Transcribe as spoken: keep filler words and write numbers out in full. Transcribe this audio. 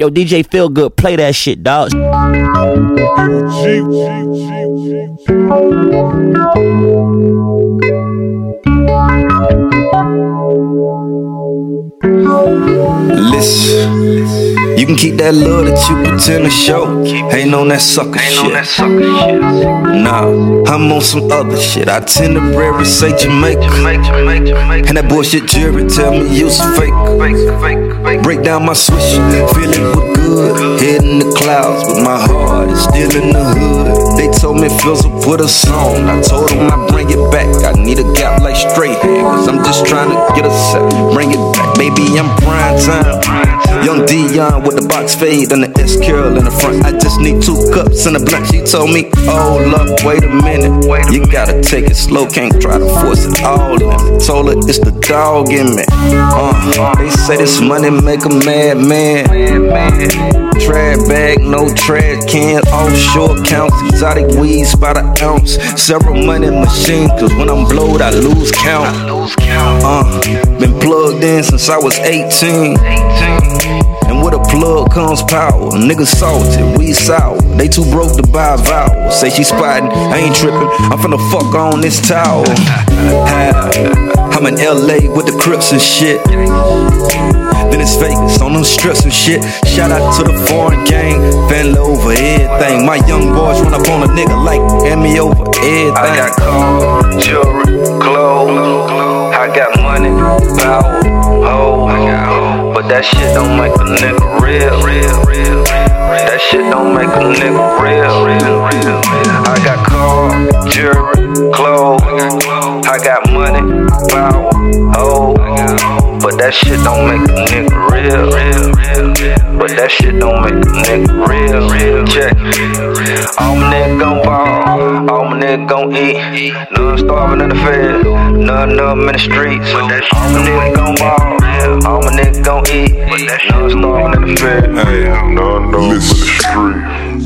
Yo, D J Feel Good, play that shit, dog. Listen, you can keep that love that you pretend to show. Ain't on that sucker shit. Nah, I'm on some other shit. Itinerary say Jamaica, and that bullshit jury tell me you's fake. Break down my switch, feeling good, head in the clouds, but my heart is still in the hood. They told me Fizzle put a song, I told them I bring it back. I need a gap like straight hair, cause I'm just trying to get a set. Bring it back, baby, I'm prime time. Young Dion with the box fade and the S curl in the front. I just need two cups and a blunt. She told me, hold up, wait a minute. You gotta take it slow, can't try to force it all in me. Told her it's the dog in me. Uh, they say this money make a mad man. Trash bag, no trash can. Offshore counts, exotic weeds by the ounce. Several money machine, cause when I'm blowed I lose count. Uh, been plugged in since I was eighteen. And with a plug comes power. Niggas salty, we sour. They too broke to buy a vowel. Say she spotting, I ain't tripping. I'm finna fuck on this towel. I'm in L A with the Crips and shit. Then it's Vegas on them strips and shit. Shout out to the foreign gang, fell over everything. My young boys run up on a nigga like hand me over everything. I got cars, jewelry, clothes. I got money, power, hoes. But that shit don't make a nigga real. That shit don't make a nigga real. I got cars, jewelry, clothes. I got money, power, hoes. But that shit don't make a nigga real. But that shit don't make a nigga real. Check. All my niggas gon' ball, all my niggas gon' eat. None starving in the fed, none of them in the streets. All my niggas gon' ball, all my niggas gon' eat. None starving in the fed, none of them in the streets.